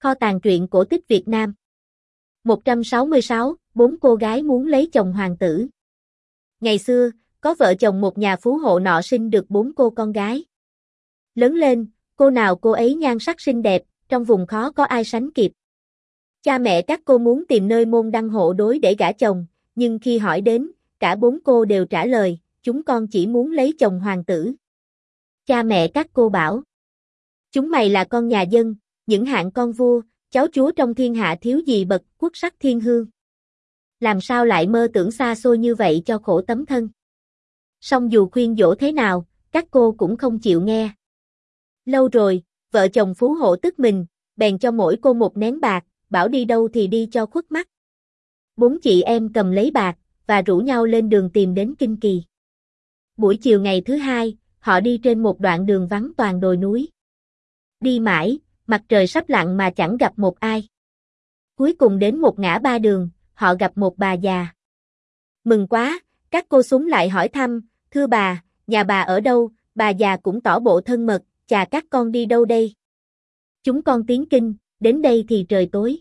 Kho tàng truyện cổ tích Việt Nam. 166, 4 cô gái muốn lấy chồng hoàng tử. Ngày xưa, có vợ chồng một nhà phú hộ nọ sinh được 4 cô con gái. Lớn lên, cô nào cô ấy nhan sắc xinh đẹp, trong vùng khó có ai sánh kịp. Cha mẹ các cô muốn tìm nơi môn đăng hộ đối để gả chồng, nhưng khi hỏi đến, cả 4 cô đều trả lời, chúng con chỉ muốn lấy chồng hoàng tử. Cha mẹ các cô bảo, chúng mày là con nhà dân, những hạng con vua, cháu chúa trong thiên hạ thiếu gì bậc quốc sắc thiên hương. Làm sao lại mơ tưởng xa xôi như vậy cho khổ tấm thân. Song dù khuyên dỗ thế nào, các cô cũng không chịu nghe. Lâu rồi, vợ chồng phú hộ tức mình, bèn cho mỗi cô một nén bạc, bảo đi đâu thì đi cho khuất mắt. 4 chị em cầm lấy bạc, và rủ nhau lên đường tìm đến Kinh Kỳ. Buổi chiều ngày thứ hai, họ đi trên một đoạn đường vắng toàn đồi núi. Đi mãi, mặt trời sắp lặn mà chẳng gặp một ai. Cuối cùng đến một ngã ba đường, họ gặp một bà già. Mừng quá, các cô súng lại hỏi thăm, thưa bà, nhà bà ở đâu? Bà già cũng tỏ bộ thân mật, chà các con đi đâu đây? Chúng con tiến kinh, đến đây thì trời tối.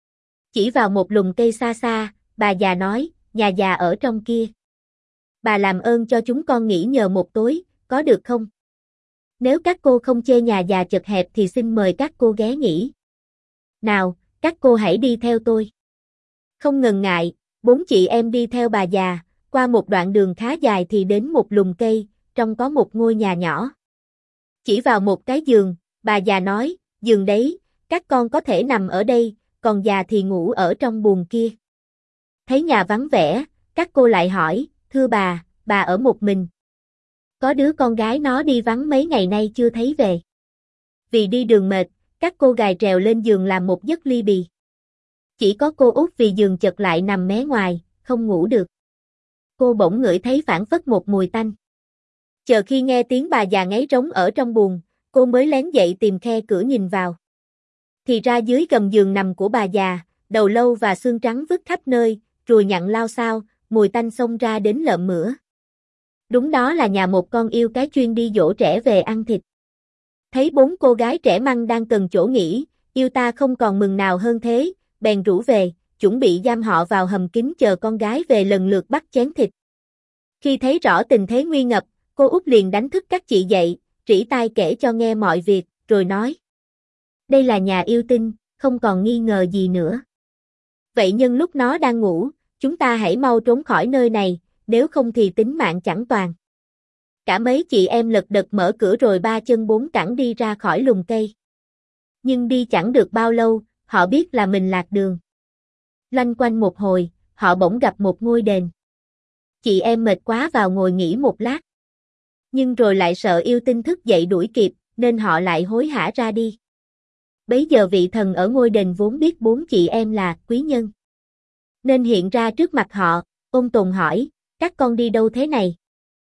Chỉ vào một lùm cây xa xa, bà già nói, nhà già ở trong kia. Bà làm ơn cho chúng con nghỉ nhờ một tối, có được không? Nếu các cô không chê nhà già chật hẹp thì xin mời các cô ghé nghỉ. Nào, các cô hãy đi theo tôi. Không ngần ngại, 4 chị em đi theo bà già, qua một đoạn đường khá dài thì đến một lùm cây, trong có một ngôi nhà nhỏ. Chỉ vào một cái giường, bà già nói, giường đấy, các con có thể nằm ở đây, còn già thì ngủ ở trong buồng kia. Thấy nhà vắng vẻ, các cô lại hỏi, thưa bà ở một mình. Có đứa con gái nó đi vắng mấy ngày nay chưa thấy về. Vì đi đường mệt, các cô gài trèo lên giường làm một giấc ly bì. Chỉ có cô út vì giường chật lại nằm mé ngoài, không ngủ được. Cô bỗng ngửi thấy phảng phất một mùi tanh. Chờ khi nghe tiếng bà già ngáy trống ở trong buồng, cô mới lén dậy tìm khe cửa nhìn vào. Thì ra dưới gầm giường nằm của bà già, đầu lâu và xương trắng vứt khắp nơi, ruồi nhặn lao xao, mùi tanh xông ra đến lợm mửa. Đúng đó là nhà một con yêu cái chuyên đi dỗ trẻ về ăn thịt. Thấy 4 cô gái trẻ măng đang cần chỗ nghỉ, yêu ta không còn mừng nào hơn thế, bèn rủ về, chuẩn bị giam họ vào hầm kín chờ con gái về lần lượt bắt chén thịt. Khi thấy rõ tình thế nguy ngập, cô út liền đánh thức các chị dậy, trĩ tai kể cho nghe mọi việc, rồi nói. Đây là nhà yêu tinh, không còn nghi ngờ gì nữa. Vậy nhân lúc nó đang ngủ, chúng ta hãy mau trốn khỏi nơi này, nếu không thì tính mạng chẳng toàn. Cả mấy chị em lật đật mở cửa rồi 3 chân 4 cẳng đi ra khỏi lùm cây. Nhưng đi chẳng được bao lâu, họ biết là mình lạc đường. Loanh quanh một hồi, họ bỗng gặp một ngôi đền. Chị em mệt quá vào ngồi nghỉ một lát. Nhưng rồi lại sợ yêu tinh thức dậy đuổi kịp, nên họ lại hối hả ra đi. Bấy giờ vị thần ở ngôi đền vốn biết 4 chị em là quý nhân, nên hiện ra trước mặt họ, ôn tồn hỏi, các con đi đâu thế này?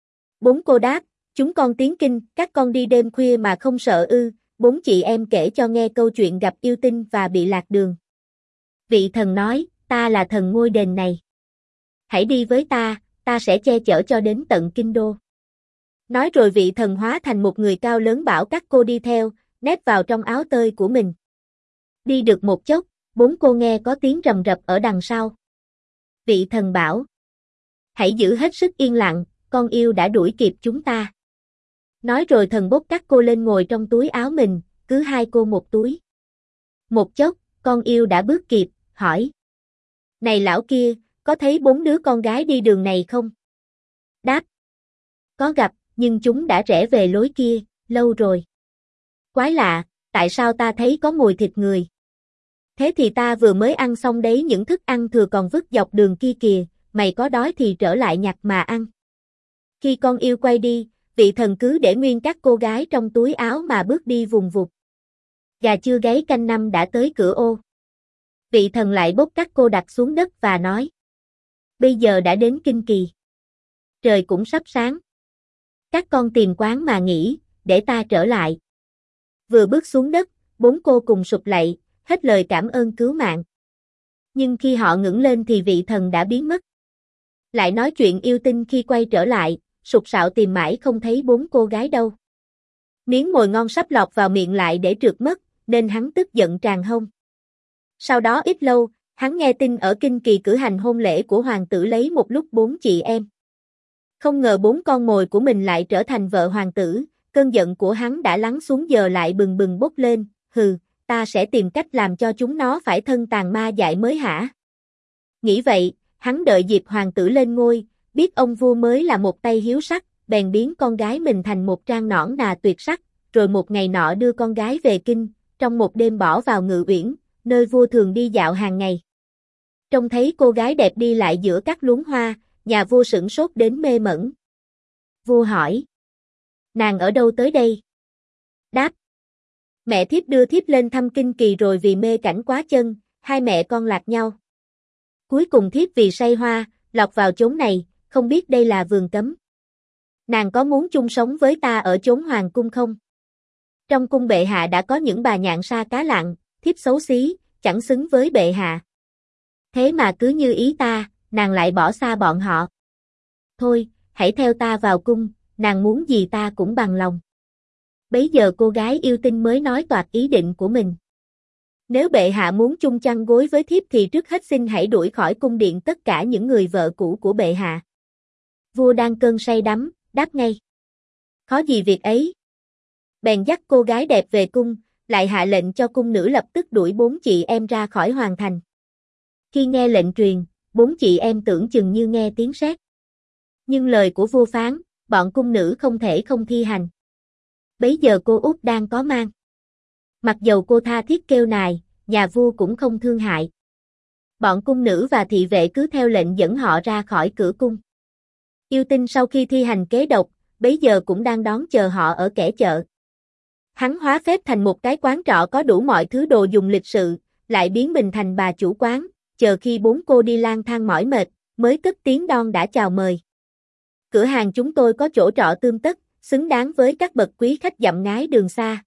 4 cô đáp, chúng con tiến kinh, các con đi đêm khuya mà không sợ ư? 4 chị em kể cho nghe câu chuyện gặp yêu tinh và bị lạc đường. Vị thần nói, ta là thần ngôi đền này. Hãy đi với ta sẽ che chở cho đến tận kinh đô. Nói rồi vị thần hóa thành một người cao lớn bảo các cô đi theo, nép vào trong áo tơi của mình. Đi được một chốc, 4 cô nghe có tiếng rầm rập ở đằng sau. Vị thần bảo, hãy giữ hết sức yên lặng, con yêu đã đuổi kịp chúng ta. Nói rồi thần bốc các cô lên ngồi trong túi áo mình, cứ 2 cô một túi. Một chốc, con yêu đã bước kịp, hỏi. Này lão kia, có thấy 4 đứa con gái đi đường này không? Đáp. Có gặp, nhưng chúng đã rẽ về lối kia, lâu rồi. Quái lạ, tại sao ta thấy có mùi thịt người? Thế thì ta vừa mới ăn xong đấy, những thức ăn thừa còn vứt dọc đường kia kìa, mày có đói thì trở lại nhặt mà ăn. Khi con yêu quay đi, vị thần cứ để nguyên các cô gái trong túi áo mà bước đi vùng vụt. Gà chưa gáy canh năm đã tới cửa ô. Vị thần lại bốc các cô đặt xuống đất và nói. Bây giờ đã đến Kinh Kỳ. Trời cũng sắp sáng. Các con tìm quán mà nghỉ, để ta trở lại. Vừa bước xuống đất, 4 cô cùng sụp lạy, hết lời cảm ơn cứu mạng. Nhưng khi họ ngẩng lên thì vị thần đã biến mất. Lại nói chuyện yêu tinh khi quay trở lại, sục sạo tìm mãi không thấy 4 cô gái đâu. Miếng mồi ngon sắp lọt vào miệng lại để trượt mất, nên hắn tức giận tràn hông. Sau đó ít lâu, hắn nghe tin ở Kinh Kỳ cử hành hôn lễ của hoàng tử lấy một lúc 4 chị em. Không ngờ 4 con mồi của mình lại trở thành vợ hoàng tử, cơn giận của hắn đã lắng xuống giờ lại bừng bừng bốc lên, hừ, ta sẽ tìm cách làm cho chúng nó phải thân tàn ma dại mới hả. Nghĩ vậy, hắn đợi dịp hoàng tử lên ngôi, biết ông vua mới là một tay hiếu sắc, bèn biến con gái mình thành một trang nõn nà tuyệt sắc, rồi một ngày nọ đưa con gái về kinh, trong một đêm bỏ vào Ngự Uyển, nơi vua thường đi dạo hàng ngày. Trông thấy cô gái đẹp đi lại giữa các luống hoa, nhà vua sửng sốt đến mê mẩn. Vua hỏi: nàng ở đâu tới đây? Đáp: mẹ thiếp đưa thiếp lên thăm Kinh Kỳ rồi vì mê cảnh quá chân, hai mẹ con lạc nhau. Cuối cùng thiếp vì say hoa, lọt vào chốn này, không biết đây là vườn cấm. Nàng có muốn chung sống với ta ở chốn hoàng cung không? Trong cung bệ hạ đã có những bà nhạn sa cá lặn, thiếp xấu xí, chẳng xứng với bệ hạ. Thế mà cứ như ý ta, nàng lại bỏ xa bọn họ. Thôi, hãy theo ta vào cung, nàng muốn gì ta cũng bằng lòng. Bấy giờ cô gái yêu tinh mới nói toạc ý định của mình. Nếu bệ hạ muốn chung chăn gối với thiếp thì trước hết xin hãy đuổi khỏi cung điện tất cả những người vợ cũ của bệ hạ. Vua đang cơn say đắm, đáp ngay: khó gì việc ấy. Bèn dắt cô gái đẹp về cung, lại hạ lệnh cho cung nữ lập tức đuổi 4 chị em ra khỏi hoàng thành. Khi nghe lệnh truyền, 4 chị em tưởng chừng như nghe tiếng sét. Nhưng lời của vua phán, bọn cung nữ không thể không thi hành. Bấy giờ cô út đang có mang. Mặc dầu cô tha thiết kêu nài, nhà vua cũng không thương hại. Bọn cung nữ và thị vệ cứ theo lệnh dẫn họ ra khỏi cửa cung. Yêu tinh sau khi thi hành kế độc, bấy giờ cũng đang đón chờ họ ở kẻ chợ. Hắn hóa phép thành một cái quán trọ có đủ mọi thứ đồ dùng lịch sự, lại biến mình thành bà chủ quán, chờ khi 4 cô đi lang thang mỏi mệt, mới cất tiếng đon đã chào mời. Cửa hàng chúng tôi có chỗ trọ tươm tất, xứng đáng với các bậc quý khách dặm ngái đường xa.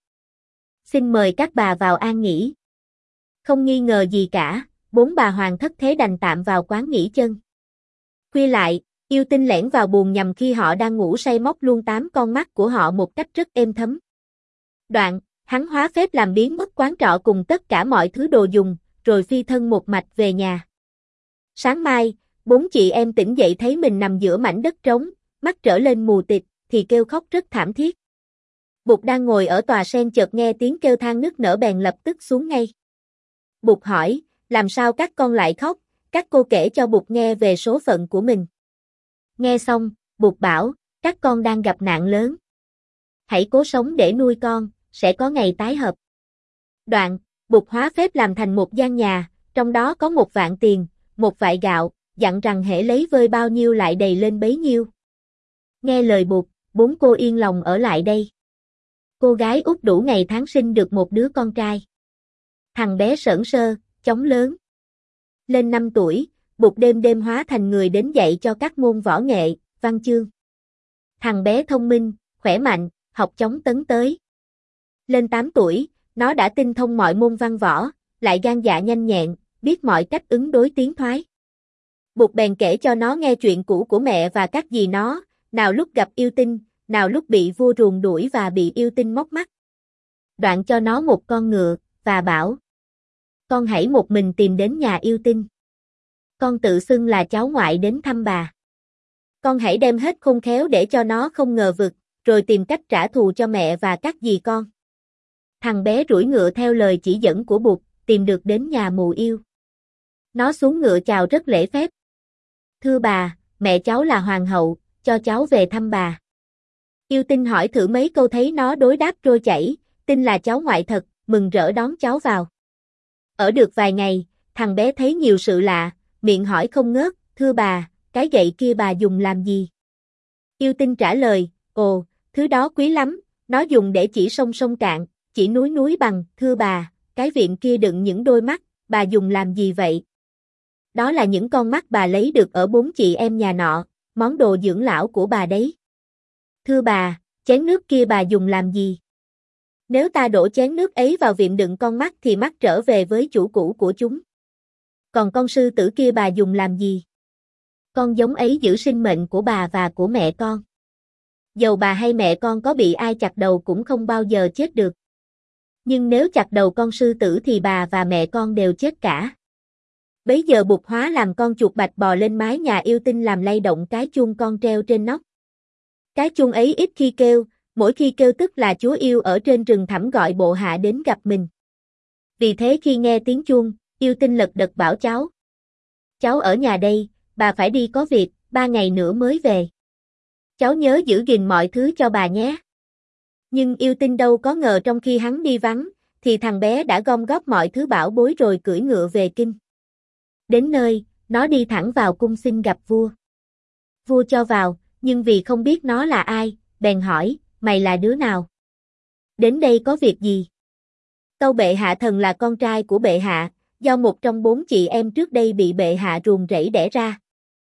Xin mời các bà vào an nghỉ. Không nghi ngờ gì cả, 4 bà hoàng thất thế đành tạm vào quán nghỉ chân. Khuya lại, yêu tinh lẻn vào buồng nhằm khi họ đang ngủ say móc luôn 8 con mắt của họ một cách rất êm thấm. Đoạn, hắn hóa phép làm biến mất quán trọ cùng tất cả mọi thứ đồ dùng, rồi phi thân một mạch về nhà. Sáng mai, 4 chị em tỉnh dậy thấy mình nằm giữa mảnh đất trống, mắt trở lên mù tịt, thì kêu khóc rất thảm thiết. Bụt đang ngồi ở tòa sen chợt nghe tiếng kêu than nức nở bèn lập tức xuống ngay. Bụt hỏi, làm sao các con lại khóc? Các cô kể cho Bụt nghe về số phận của mình. Nghe xong, Bụt bảo, các con đang gặp nạn lớn. Hãy cố sống để nuôi con, sẽ có ngày tái hợp. Đoạn, Bụt hóa phép làm thành một gian nhà, trong đó có 1 vạn tiền, 1 vại gạo, dặn rằng hễ lấy vơi bao nhiêu lại đầy lên bấy nhiêu. Nghe lời Bụt, 4 cô yên lòng ở lại đây. Cô gái út đủ ngày tháng sinh được một đứa con trai. Thằng bé sởn sơ, chóng lớn. Lên 5 tuổi, Bụt đêm đêm hóa thành người đến dạy cho các môn võ nghệ, văn chương. Thằng bé thông minh, khỏe mạnh, học chóng tấn tới. Lên 8 tuổi, nó đã tinh thông mọi môn văn võ, lại gan dạ nhanh nhẹn, biết mọi cách ứng đối tiến thoái. Bụt bèn kể cho nó nghe chuyện cũ của mẹ và các dì nó, nào lúc gặp yêu tinh, nào lúc bị vua ruồng đuổi và bị yêu tinh móc mắt. Đoạn cho nó một con ngựa, và bảo: con hãy một mình tìm đến nhà yêu tinh. Con tự xưng là cháu ngoại đến thăm bà. Con hãy đem hết khôn khéo để cho nó không ngờ vực, rồi tìm cách trả thù cho mẹ và các dì con. Thằng bé rủi ngựa theo lời chỉ dẫn của Bụt, tìm được đến nhà mù yêu. Nó xuống ngựa chào rất lễ phép. Thưa bà, mẹ cháu là hoàng hậu, cho cháu về thăm bà. Yêu tinh hỏi thử mấy câu thấy nó đối đáp trôi chảy, tin là cháu ngoại thật, mừng rỡ đón cháu vào. Ở được vài ngày, thằng bé thấy nhiều sự lạ, miệng hỏi không ngớt, thưa bà, cái gậy kia bà dùng làm gì? Yêu tinh trả lời, ồ, thứ đó quý lắm, nó dùng để chỉ sông sông cạn, chỉ núi núi bằng, thưa bà, cái viện kia đựng những đôi mắt, bà dùng làm gì vậy? Đó là những con mắt bà lấy được ở 4 chị em nhà nọ, món đồ dưỡng lão của bà đấy. Thưa bà, chén nước kia bà dùng làm gì? Nếu ta đổ chén nước ấy vào viện đựng con mắt thì mắt trở về với chủ cũ của chúng. Còn con sư tử kia bà dùng làm gì? Con giống ấy giữ sinh mệnh của bà và của mẹ con. Dầu bà hay mẹ con có bị ai chặt đầu cũng không bao giờ chết được. Nhưng nếu chặt đầu con sư tử thì bà và mẹ con đều chết cả. Bấy giờ Bụt hóa làm con chuột bạch bò lên mái nhà yêu tinh làm lay động cái chuông con treo trên nóc. Cái chuông ấy ít khi kêu, mỗi khi kêu tức là chúa yêu ở trên rừng thẳm gọi bộ hạ đến gặp mình. Vì thế khi nghe tiếng chuông, yêu tinh lật đật bảo cháu. Cháu ở nhà đây, bà phải đi có việc, 3 ngày nữa mới về. Cháu nhớ giữ gìn mọi thứ cho bà nhé. Nhưng yêu tinh đâu có ngờ trong khi hắn đi vắng, thì thằng bé đã gom góp mọi thứ bảo bối rồi cưỡi ngựa về kinh. Đến nơi, nó đi thẳng vào cung xin gặp vua. Vua cho vào, nhưng vì không biết nó là ai, bèn hỏi, mày là đứa nào? Đến đây có việc gì? Tâu bệ hạ thần là con trai của bệ hạ, do một trong 4 chị em trước đây bị bệ hạ ruồng rẫy đẻ ra.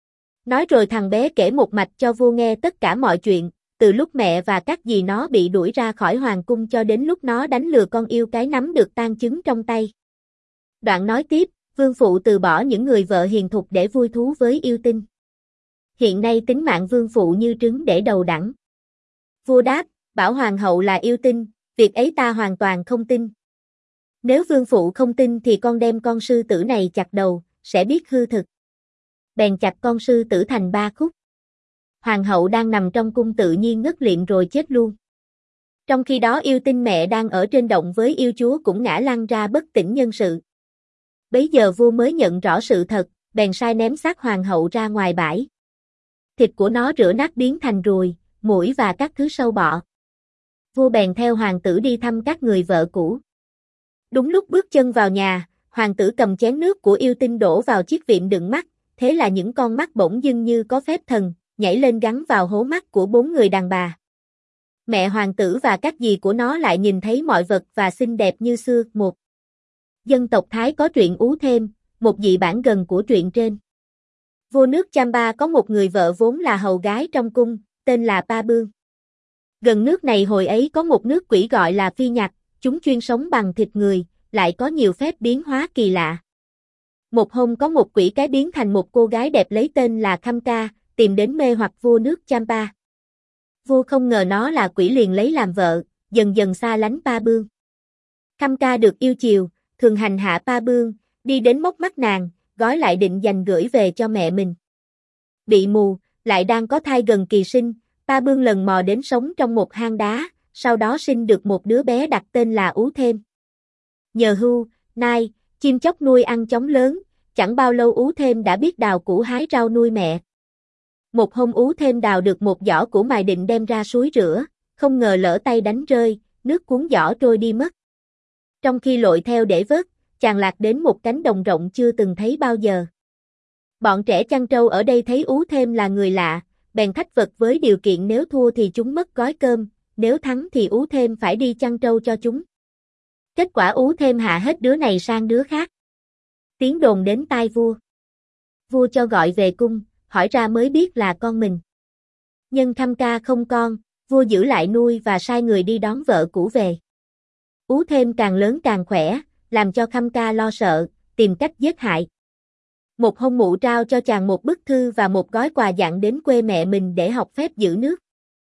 Nói rồi thằng bé kể một mạch cho vua nghe tất cả mọi chuyện, từ lúc mẹ và các dì nó bị đuổi ra khỏi hoàng cung cho đến lúc nó đánh lừa con yêu cái nắm được tang chứng trong tay. Đoạn nói tiếp, vương phụ từ bỏ những người vợ hiền thục để vui thú với yêu tinh. Hiện nay tính mạng vương phụ như trứng để đầu đẳng. Vua đáp, bảo hoàng hậu là yêu tinh, việc ấy ta hoàn toàn không tin. Nếu vương phụ không tin thì con đem con sư tử này chặt đầu, sẽ biết hư thực. Bèn chặt con sư tử thành 3 khúc. Hoàng hậu đang nằm trong cung tự nhiên ngất liệm rồi chết luôn. Trong khi đó yêu tinh mẹ đang ở trên động với yêu chúa cũng ngã lăn ra bất tỉnh nhân sự. Bấy giờ vua mới nhận rõ sự thật, bèn sai ném xác hoàng hậu ra ngoài bãi. Thịt của nó rửa nát biến thành ruồi, muỗi và các thứ sâu bọ. Vua bèn theo hoàng tử đi thăm các người vợ cũ. Đúng lúc bước chân vào nhà, hoàng tử cầm chén nước của yêu tinh đổ vào chiếc việm đựng mắt, thế là những con mắt bỗng dưng như có phép thần, nhảy lên gắn vào hố mắt của 4 người đàn bà. Mẹ hoàng tử và các dì của nó lại nhìn thấy mọi vật và xinh đẹp như xưa. Một dân tộc Thái có truyện Ú Thêm, một dị bản gần của truyện trên. Vua nước Champa có một người vợ vốn là hầu gái trong cung, tên là Pa Bương. Gần nước này hồi ấy có một nước quỷ gọi là Phi Nhặt, chúng chuyên sống bằng thịt người, lại có nhiều phép biến hóa kỳ lạ. Một hôm có một quỷ cái biến thành một cô gái đẹp lấy tên là Khamka, tìm đến mê hoặc vua nước Champa. Vua không ngờ nó là quỷ liền lấy làm vợ, dần dần xa lánh Pa Bương. Khamka được yêu chiều, thường hành hạ Pa Bương, đi đến móc mắt nàng, gói lại định dành gửi về cho mẹ mình. Bị mù, lại đang có thai gần kỳ sinh, Pa Bương lần mò đến sống trong một hang đá, sau đó sinh được một đứa bé đặt tên là Ú Thêm. Nhờ hưu, nai, chim chóc nuôi ăn chóng lớn, chẳng bao lâu Ú Thêm đã biết đào củ hái rau nuôi mẹ. Một hôm Ú Thêm đào được một giỏ củ mài định đem ra suối rửa, không ngờ lỡ tay đánh rơi, nước cuốn giỏ trôi đi mất. Trong khi lội theo để vớt, chàng lạc đến một cánh đồng rộng chưa từng thấy bao giờ. Bọn trẻ chăn trâu ở đây thấy Ú Thêm là người lạ, bèn thách vật với điều kiện nếu thua thì chúng mất gói cơm, nếu thắng thì Ú Thêm phải đi chăn trâu cho chúng. Kết quả Ú Thêm hạ hết đứa này sang đứa khác. Tiếng đồn đến tai vua. Vua cho gọi về cung, hỏi ra mới biết là con mình. Nhân Khamka không con, vua giữ lại nuôi và sai người đi đón vợ cũ về. Ú Thêm càng lớn càng khỏe, làm cho Khamka lo sợ, tìm cách giết hại. Một hôm mụ trao cho chàng một bức thư và một gói quà dặn đến quê mẹ mình để học phép giữ nước.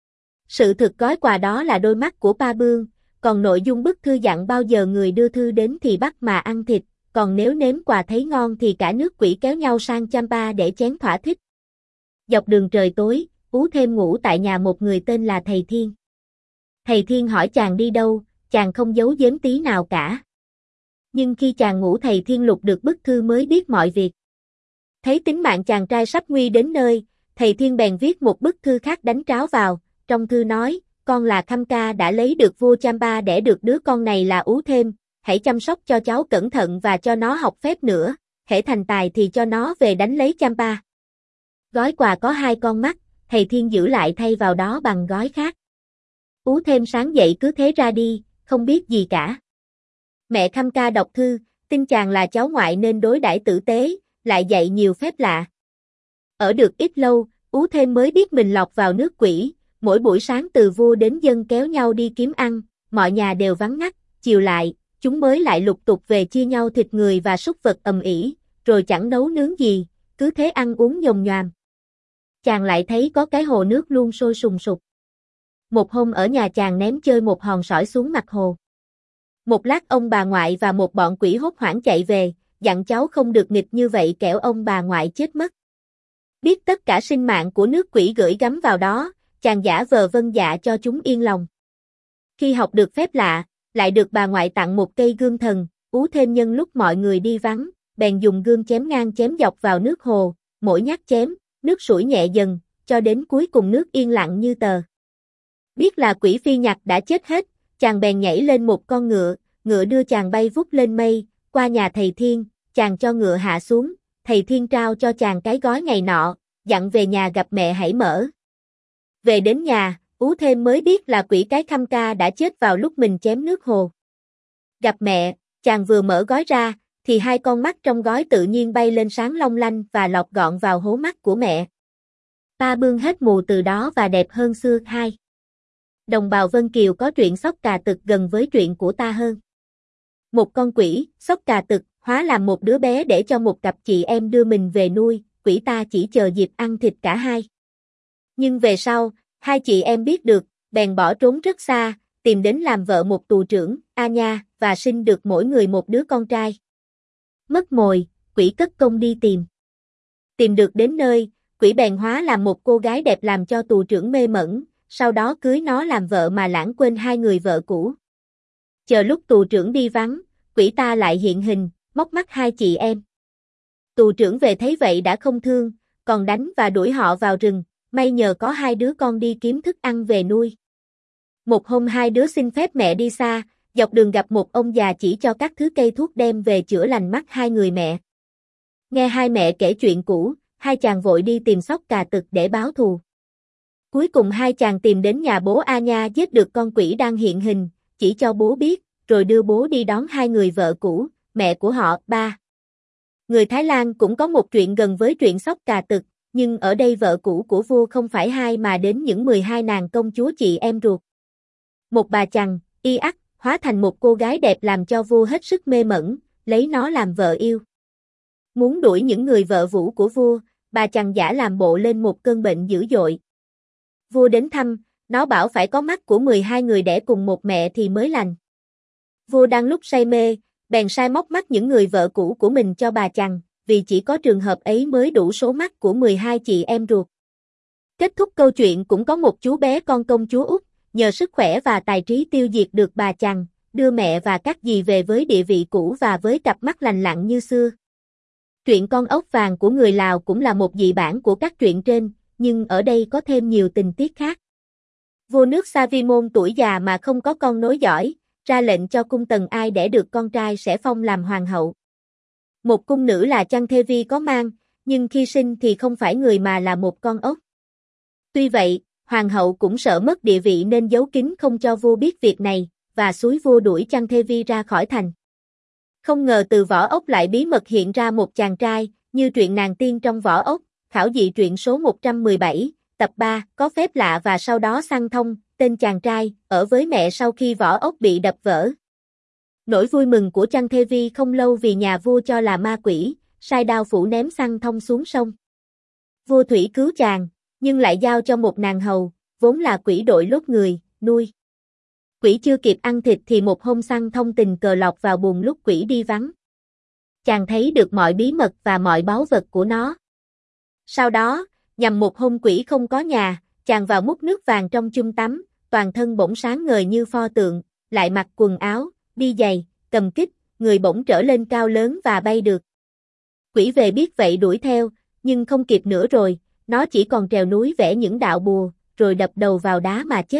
Sự thực gói quà đó là đôi mắt của Pa Bương, còn nội dung bức thư dặn bao giờ người đưa thư đến thì bắt mà ăn thịt, còn nếu nếm quà thấy ngon thì cả nước quỷ kéo nhau sang Champa để chén thỏa thích. Dọc đường trời tối, Ú Thêm ngủ tại nhà một người tên là Thầy Thiên. Thầy Thiên hỏi chàng đi đâu, chàng không giấu giếm tí nào cả. Nhưng khi chàng ngủ Thầy Thiên lục được bức thư mới biết mọi việc. Thấy tính mạng chàng trai sắp nguy đến nơi, Thầy Thiên bèn viết một bức thư khác đánh tráo vào, trong thư nói, con là Khamka đã lấy được vua Champa đẻ được đứa con này là Ú Thêm, hãy chăm sóc cho cháu cẩn thận và cho nó học phép nữa, hễ thành tài thì cho nó về đánh lấy Champa. Gói quà có 2 con mắt, Thầy Thiên giữ lại thay vào đó bằng gói khác. Ú Thêm sáng dậy cứ thế ra đi, không biết gì cả. Mẹ Khamka đọc thư, tin chàng là cháu ngoại nên đối đãi tử tế, lại dạy nhiều phép lạ. Ở được ít lâu, Ú Thêm mới biết mình lọt vào nước quỷ, mỗi buổi sáng từ vua đến dân kéo nhau đi kiếm ăn, mọi nhà đều vắng ngắt, chiều lại, chúng mới lại lục tục về chia nhau thịt người và súc vật ầm ĩ, rồi chẳng nấu nướng gì, cứ thế ăn uống nhồm nhoàm. Chàng lại thấy có cái hồ nước luôn sôi sùng sục. Một hôm ở nhà chàng ném chơi một hòn sỏi xuống mặt hồ. Một lát ông bà ngoại và một bọn quỷ hốt hoảng chạy về, dặn cháu không được nghịch như vậy kẻo ông bà ngoại chết mất. Biết tất cả sinh mạng của nước quỷ gửi gắm vào đó, chàng giả vờ vâng dạ cho chúng yên lòng. Khi học được phép lạ, lại được bà ngoại tặng một cây gươm thần, Ú Thêm nhân lúc mọi người đi vắng, bèn dùng gươm chém ngang chém dọc vào nước hồ, mỗi nhát chém, nước sủi nhẹ dần, cho đến cuối cùng nước yên lặng như tờ. Biết là quỷ phi nhặt đã chết hết, chàng bèn nhảy lên một con ngựa, ngựa đưa chàng bay vút lên mây, qua nhà thầy Thiên, chàng cho ngựa hạ xuống, thầy Thiên trao cho chàng cái gói ngày nọ, dặn về nhà gặp mẹ hãy mở. Về đến nhà, Ú Thêm mới biết là quỷ cái Khăm Ca đã chết vào lúc mình chém nước hồ. Gặp mẹ, chàng vừa mở gói ra, thì hai con mắt trong gói tự nhiên bay lên sáng long lanh và lọt gọn vào hố mắt của mẹ. Ta bương hết mù từ đó và đẹp hơn xưa. 2. Đồng bào Vân Kiều có truyện Sóc Cà Tực gần với truyện của ta hơn. Một con quỷ, Sóc Cà Tực, hóa làm một đứa bé để cho một cặp chị em đưa mình về nuôi, quỷ ta chỉ chờ dịp ăn thịt cả hai. Nhưng về sau, hai chị em biết được, bèn bỏ trốn rất xa, tìm đến làm vợ một tù trưởng, A Nha, và sinh được mỗi người một đứa con trai. Mất mồi, quỷ cất công đi tìm. Tìm được đến nơi, quỷ bèn hóa làm một cô gái đẹp làm cho tù trưởng mê mẩn, sau đó cưới nó làm vợ mà lãng quên hai người vợ cũ. Chờ lúc tù trưởng đi vắng, quỷ ta lại hiện hình, móc mắt hai chị em. Tù trưởng về thấy vậy đã không thương, còn đánh và đuổi họ vào rừng, may nhờ có hai đứa con đi kiếm thức ăn về nuôi. Một hôm hai đứa xin phép mẹ đi xa, dọc đường gặp một ông già chỉ cho các thứ cây thuốc đem về chữa lành mắt hai người mẹ. Nghe hai mẹ kể chuyện cũ, hai chàng vội đi tìm Sóc Cà Tực để báo thù. Cuối cùng hai chàng tìm đến nhà bố A Nha giết được con quỷ đang hiện hình, chỉ cho bố biết, rồi đưa bố đi đón hai người vợ cũ, mẹ của họ. 3. Người Thái Lan cũng có một chuyện gần với truyện Sóc Cà Tực, nhưng ở đây vợ cũ của vua không phải hai mà đến những 12 nàng công chúa chị em ruột. Một bà chằn, y ắc, hóa thành một cô gái đẹp làm cho vua hết sức mê mẩn, lấy nó làm vợ yêu. Muốn đuổi những người vợ vũ của vua, bà chằn giả làm bộ lên một cơn bệnh dữ dội. Vua đến thăm, nó bảo phải có mắt của 12 người đẻ cùng một mẹ thì mới lành. Vua đang lúc say mê, bèn sai móc mắt những người vợ cũ của mình cho bà chằn, vì chỉ có trường hợp ấy mới đủ số mắt của 12 chị em ruột. Kết thúc câu chuyện cũng có một chú bé con công chúa Úc, nhờ sức khỏe và tài trí tiêu diệt được bà chằn, đưa mẹ và các dì về với địa vị cũ và với cặp mắt lành lặn như xưa. Truyện Con ốc vàng của người Lào cũng là một dị bản của các truyện trên, nhưng ở đây có thêm nhiều tình tiết khác. Vua nước Savimon tuổi già mà không có con nối dõi, ra lệnh cho cung tần ai đẻ được con trai sẽ phong làm hoàng hậu. Một cung nữ là Chăn Thê Vi có mang, nhưng khi sinh thì không phải người mà là một con ốc. Tuy vậy, hoàng hậu cũng sợ mất địa vị nên giấu kín không cho vua biết việc này, và xúi vua đuổi Chăn Thê Vi ra khỏi thành. Không ngờ từ vỏ ốc lại bí mật hiện ra một chàng trai, như truyện nàng tiên trong vỏ ốc, khảo dị truyện số 117, tập 3, có phép lạ và sau đó săn thông, tên chàng trai, ở với mẹ sau khi vỏ ốc bị đập vỡ. Nỗi vui mừng của Chăn Thê Vi không lâu vì nhà vua cho là ma quỷ, sai đao phủ ném săn thông xuống sông. Vua thủy cứu chàng, nhưng lại giao cho một nàng hầu, vốn là quỷ đội lốt người, nuôi. Quỷ chưa kịp ăn thịt thì một hôm săn thông tình cờ lọt vào buồng lúc quỷ đi vắng. Chàng thấy được mọi bí mật và mọi báu vật của nó. Sau đó, nhằm một hôm quỷ không có nhà, chàng vào múc nước vàng trong chum tắm, toàn thân bỗng sáng ngời như pho tượng, lại mặc quần áo, đi giày, cầm kích, người bỗng trở lên cao lớn và bay được. Quỷ về biết vậy đuổi theo, nhưng không kịp nữa rồi, nó chỉ còn trèo núi vẽ những đạo bùa, rồi đập đầu vào đá mà chết.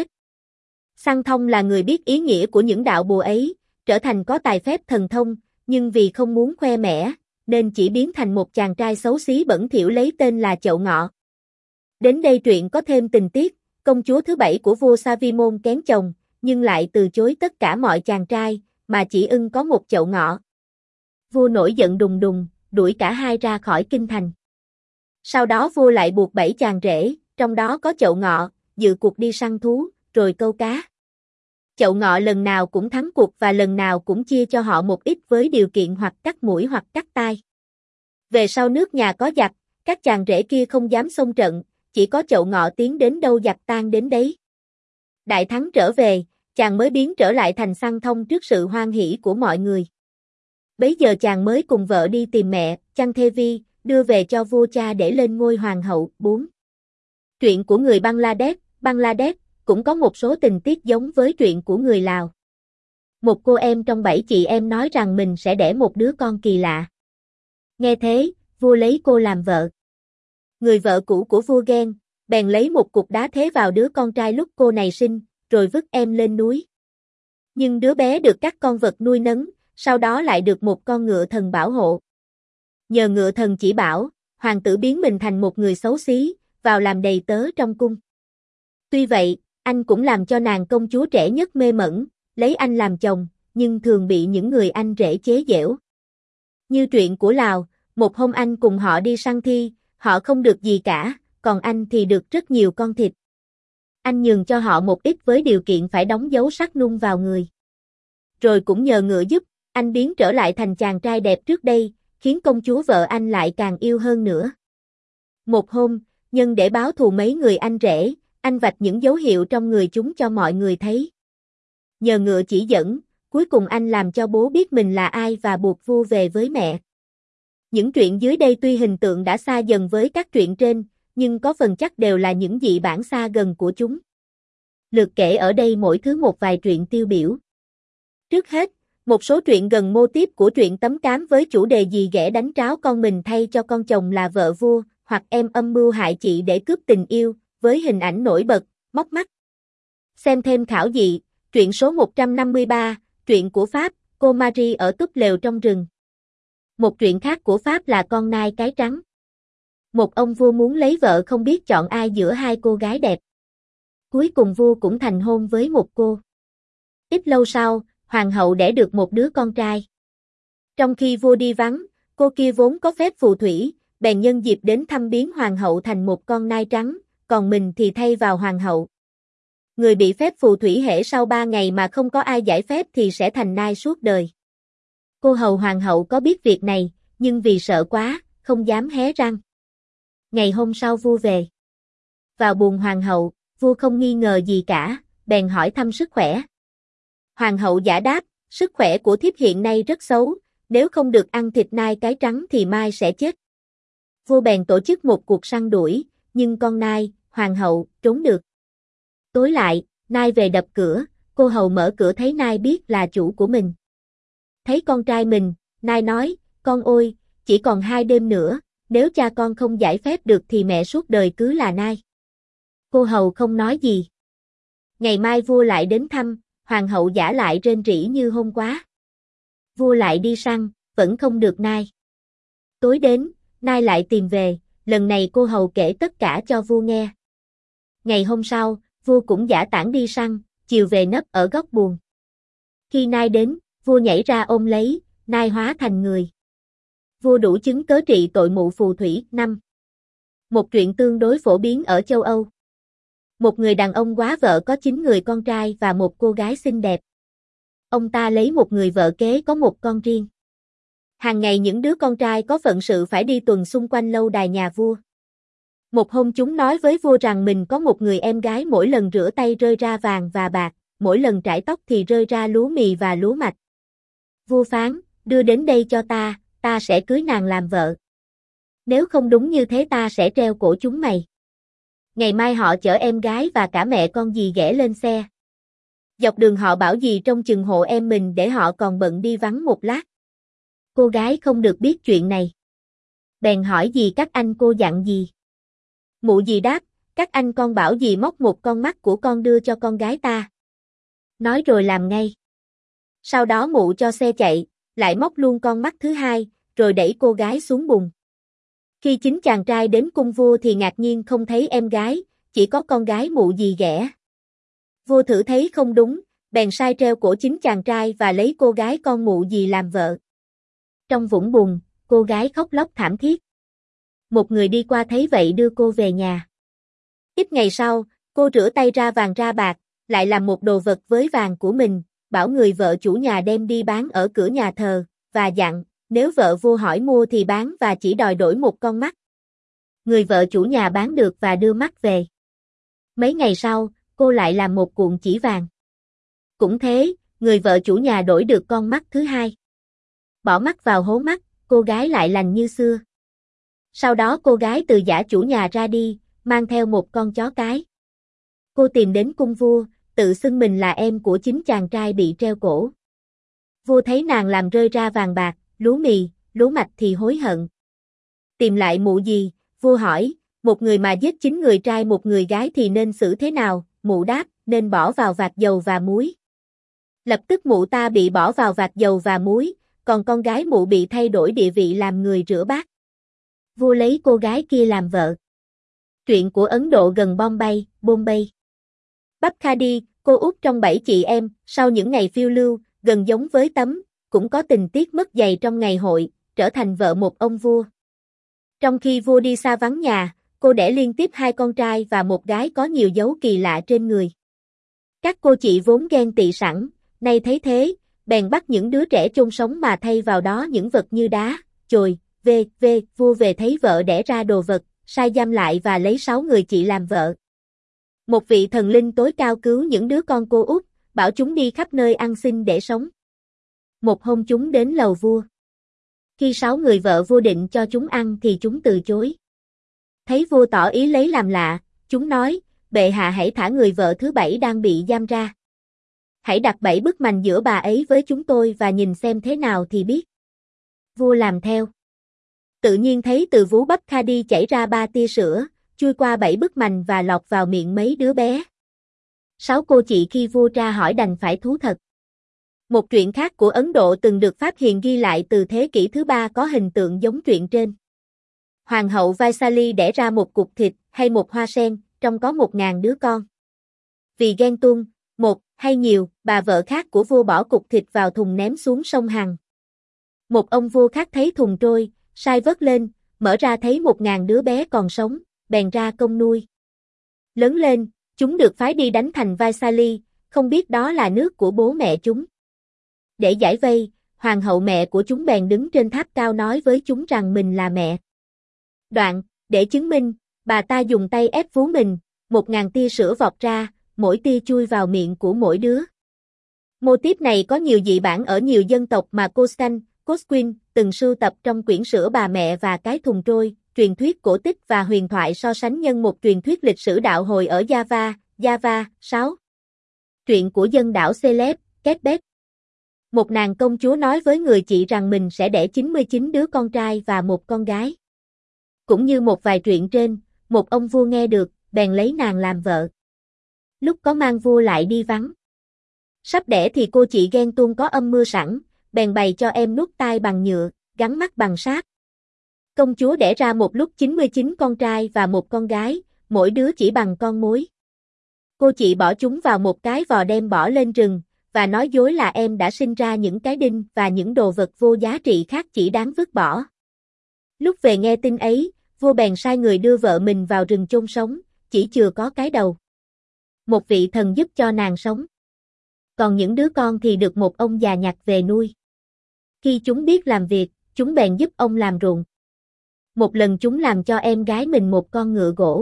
Săn thông là người biết ý nghĩa của những đạo bùa ấy, trở thành có tài phép thần thông, nhưng vì không muốn khoe mẽ, nên chỉ biến thành một chàng trai xấu xí bẩn thỉu lấy tên là Chậu Ngọ. Đến đây truyện có thêm tình tiết, công chúa thứ 7 của vua Savimon kén chồng, nhưng lại từ chối tất cả mọi chàng trai, mà chỉ ưng có một Chậu Ngọ. Vua nổi giận đùng đùng, đuổi cả hai ra khỏi kinh thành. Sau đó vua lại buộc 7 chàng rể, trong đó có Chậu Ngọ, dự cuộc đi săn thú, rồi câu cá. Chậu Ngọ lần nào cũng thắng cuộc và lần nào cũng chia cho họ một ít với điều kiện hoặc cắt mũi hoặc cắt tai. Về sau nước nhà có giặc, các chàng rể kia không dám xông trận, chỉ có Chậu Ngọ tiến đến đâu giặc tan đến đấy. Đại thắng trở về, chàng mới biến trở lại thành Xăng Thông trước sự hoan hỉ của mọi người. Bấy giờ chàng mới cùng vợ đi tìm mẹ, Chăng Thê Vi, đưa về cho vua cha để lên ngôi hoàng hậu. 4. Truyện của người Bangladesh cũng có một số tình tiết giống với truyện của người Lào. Một cô em trong 7 chị em nói rằng mình sẽ đẻ một đứa con kỳ lạ. Nghe thế, vua lấy cô làm vợ. Người vợ cũ của vua ghen, bèn lấy một cục đá thế vào đứa con trai lúc cô này sinh, rồi vứt em lên núi. Nhưng đứa bé được các con vật nuôi nấng, sau đó lại được một con ngựa thần bảo hộ. Nhờ ngựa thần chỉ bảo, hoàng tử biến mình thành một người xấu xí, vào làm đầy tớ trong cung. Tuy vậy, anh cũng làm cho nàng công chúa trẻ nhất mê mẩn, lấy anh làm chồng, nhưng thường bị những người anh rể chế giễu. Như truyện của Lào, một hôm anh cùng họ đi săn thi, họ không được gì cả, còn anh thì được rất nhiều con thịt. Anh nhường cho họ một ít với điều kiện phải đóng dấu sắc nung vào người. Rồi cũng nhờ ngựa giúp, anh biến trở lại thành chàng trai đẹp trước đây, khiến công chúa vợ anh lại càng yêu hơn nữa. Một hôm, nhân để báo thù mấy người anh rể, anh vạch những dấu hiệu trong người chúng cho mọi người thấy. Nhờ ngựa chỉ dẫn, cuối cùng anh làm cho bố biết mình là ai và buộc vua về với mẹ. Những truyện dưới đây tuy hình tượng đã xa dần với các truyện trên, nhưng có phần chắc đều là những dị bản xa gần của chúng. Lượt kể ở đây mỗi thứ một vài truyện tiêu biểu. Trước hết, một số truyện gần mô típ của truyện tấm cám với chủ đề dì ghẻ đánh tráo con mình thay cho con chồng là vợ vua, hoặc em âm mưu hại chị để cướp tình yêu, với hình ảnh nổi bật, móc mắt. Xem thêm khảo dị, truyện số 153, truyện của Pháp, cô Marie ở túp lều trong rừng. Một truyện khác của Pháp là Con nai cái trắng. Một ông vua muốn lấy vợ không biết chọn ai giữa hai cô gái đẹp. Cuối cùng vua cũng thành hôn với một cô. Ít lâu sau, hoàng hậu đẻ được một đứa con trai. Trong khi vua đi vắng, cô kia vốn có phép phù thủy, bèn nhân dịp đến thăm biến hoàng hậu thành một con nai trắng, còn mình thì thay vào hoàng hậu. Người bị phép phù thủy hễ sau 3 ngày mà không có ai giải phép thì sẽ thành nai suốt đời. Cô hầu hoàng hậu có biết việc này, nhưng vì sợ quá, không dám hé răng. Ngày hôm sau vua về. Vào buồng hoàng hậu, vua không nghi ngờ gì cả, bèn hỏi thăm sức khỏe. Hoàng hậu giả đáp, sức khỏe của thiếp hiện nay rất xấu, nếu không được ăn thịt nai cái trắng thì mai sẽ chết. Vua bèn tổ chức một cuộc săn đuổi, nhưng con nai, hoàng hậu, trốn được. Tối lại, nai về đập cửa, cô hầu mở cửa thấy nai biết là chủ của mình. Thấy con trai mình, nai nói, con ôi, chỉ còn 2 đêm nữa, nếu cha con không giải phép được thì mẹ suốt đời cứ là nai. Cô hầu không nói gì. Ngày mai vua lại đến thăm, hoàng hậu giả lại rên rỉ như hôm qua. Vua lại đi săn, vẫn không được nai. Tối đến, nai lại tìm về, lần này cô hầu kể tất cả cho vua nghe. Ngày hôm sau, vua cũng giả tản đi săn, chiều về nấp ở góc buồng. Khi nai đến, vua nhảy ra ôm lấy, nai hóa thành người. Vua đủ chứng cớ trị tội mụ phù thủy. 5. Một truyện tương đối phổ biến ở châu Âu. Một người đàn ông quá vợ có 9 người con trai và một cô gái xinh đẹp. Ông ta lấy một người vợ kế có một con riêng. Hàng ngày những đứa con trai có phận sự phải đi tuần xung quanh lâu đài nhà vua. Một hôm chúng nói với vua rằng mình có một người em gái mỗi lần rửa tay rơi ra vàng và bạc, mỗi lần trải tóc thì rơi ra lúa mì và lúa mạch. Vua phán, đưa đến đây cho ta sẽ cưới nàng làm vợ. Nếu không đúng như thế ta sẽ treo cổ chúng mày. Ngày mai họ chở em gái và cả mẹ con dì ghẻ lên xe. Dọc đường họ bảo dì trông chừng hộ em mình để họ còn bận đi vắng một lát. Cô gái không được biết chuyện này. Bèn hỏi dì các anh cô dặn gì. Mụ dì đáp, các anh con bảo dì móc một con mắt của con đưa cho con gái ta. Nói rồi làm ngay. Sau đó mụ cho xe chạy, lại móc luôn con mắt thứ hai, rồi đẩy cô gái xuống bùn. Khi chính chàng trai đến cung vua thì ngạc nhiên không thấy em gái, chỉ có con gái mụ dì ghẻ. Vua thử thấy không đúng, bèn sai treo cổ chính chàng trai và lấy cô gái con mụ dì làm vợ. Trong vũng bùn, cô gái khóc lóc thảm thiết. Một người đi qua thấy vậy đưa cô về nhà. Ít ngày sau, cô rửa tay ra vàng ra bạc, lại làm một đồ vật với vàng của mình, bảo người vợ chủ nhà đem đi bán ở cửa nhà thờ, và dặn, nếu vợ vua hỏi mua thì bán và chỉ đòi đổi một con mắt. Người vợ chủ nhà bán được và đưa mắt về. Mấy ngày sau, cô lại làm một cuộn chỉ vàng. Cũng thế, người vợ chủ nhà đổi được con mắt thứ hai. Bỏ mắt vào hố mắt, cô gái lại lành như xưa. Sau đó cô gái từ giả chủ nhà ra đi, mang theo một con chó cái. Cô tìm đến cung vua, tự xưng mình là em của chính chàng trai bị treo cổ. Vua thấy nàng làm rơi ra vàng bạc, lúa mì, lúa mạch thì hối hận. Tìm lại mụ gì? Vua hỏi, một người mà giết 9 người trai một người gái thì nên xử thế nào? Mụ đáp, nên bỏ vào vạc dầu và muối. Lập tức mụ ta bị bỏ vào vạc dầu và muối, còn con gái mụ bị thay đổi địa vị làm người rửa bát. Vua lấy cô gái kia làm vợ. Truyện của Ấn Độ gần Bombay. Babkhadi, cô út trong 7 chị em, sau những ngày phiêu lưu, gần giống với Tấm, cũng có tình tiết mất giày trong ngày hội, trở thành vợ một ông vua. Trong khi vua đi xa vắng nhà, cô đẻ liên tiếp 2 con trai và một gái có nhiều dấu kỳ lạ trên người. Các cô chị vốn ghen tị sẵn, nay thấy thế, bèn bắt những đứa trẻ chôn sống mà thay vào đó những vật như đá, chồi, vua về thấy vợ đẻ ra đồ vật, sai giam lại và lấy 6 người chị làm vợ. Một vị thần linh tối cao cứu những đứa con cô út, bảo chúng đi khắp nơi ăn xin để sống. Một hôm chúng đến lầu vua. Khi 6 người vợ vua định cho chúng ăn thì chúng từ chối. Thấy vua tỏ ý lấy làm lạ, chúng nói, bệ hạ hãy thả người vợ thứ 7 đang bị giam ra. Hãy đặt 7 bức mành giữa bà ấy với chúng tôi và nhìn xem thế nào thì biết. Vua làm theo. Tự nhiên thấy từ vú Babkhadi chảy ra 3 tia sữa, chui qua 7 bức mành và lọt vào miệng mấy đứa bé. 6 cô chị khi vua tra hỏi đành phải thú thật. Một truyện khác của Ấn Độ từng được Pháp Hiền ghi lại từ thế kỷ thứ 3 có hình tượng giống truyện trên. Hoàng hậu Vaisali đẻ ra một cục thịt hay một hoa sen, trong có 1000 đứa con. Vì ghen tuông, một hay nhiều, bà vợ khác của vua bỏ cục thịt vào thùng ném xuống sông Hằng. Một ông vua khác thấy thùng trôi, sai vớt lên, mở ra thấy 1000 đứa bé còn sống, bèn ra công nuôi. Lớn lên, chúng được phái đi đánh thành Vaisali, không biết đó là nước của bố mẹ chúng. Để giải vây, hoàng hậu mẹ của chúng bèn đứng trên tháp cao nói với chúng rằng mình là mẹ. Đoạn, để chứng minh, bà ta dùng tay ép vú mình, 1000 tia sữa vọt ra, mỗi tia chui vào miệng của mỗi đứa. Mô típ này có nhiều dị bản ở nhiều dân tộc mà Cosquin từng sưu tập trong quyển Sữa bà mẹ và cái thùng trôi, truyền thuyết cổ tích và huyền thoại so sánh nhân một truyền thuyết lịch sử đạo hồi ở Java. 6. Truyện của dân đảo Celeb, Quebec. Một nàng công chúa nói với người chị rằng mình sẽ đẻ 99 đứa con trai và một con gái. Cũng như một vài truyện trên, một ông vua nghe được, bèn lấy nàng làm vợ. Lúc có mang vua lại đi vắng. Sắp đẻ thì cô chị ghen tuông có âm mưu sẵn, bèn bày cho em nút tai bằng nhựa, gắn mắt bằng sáp. Công chúa đẻ ra một lúc 99 con trai và một con gái, mỗi đứa chỉ bằng con mối. Cô chị bỏ chúng vào một cái vò đem bỏ lên rừng, và nói dối là em đã sinh ra những cái đinh và những đồ vật vô giá trị khác chỉ đáng vứt bỏ. Lúc về nghe tin ấy, vua bèn sai người đưa vợ mình vào rừng chôn sống, chỉ chừa có cái đầu. Một vị thần giúp cho nàng sống. Còn những đứa con thì được một ông già nhặt về nuôi. Khi chúng biết làm việc, chúng bèn giúp ông làm ruộng. Một lần chúng làm cho em gái mình một con ngựa gỗ.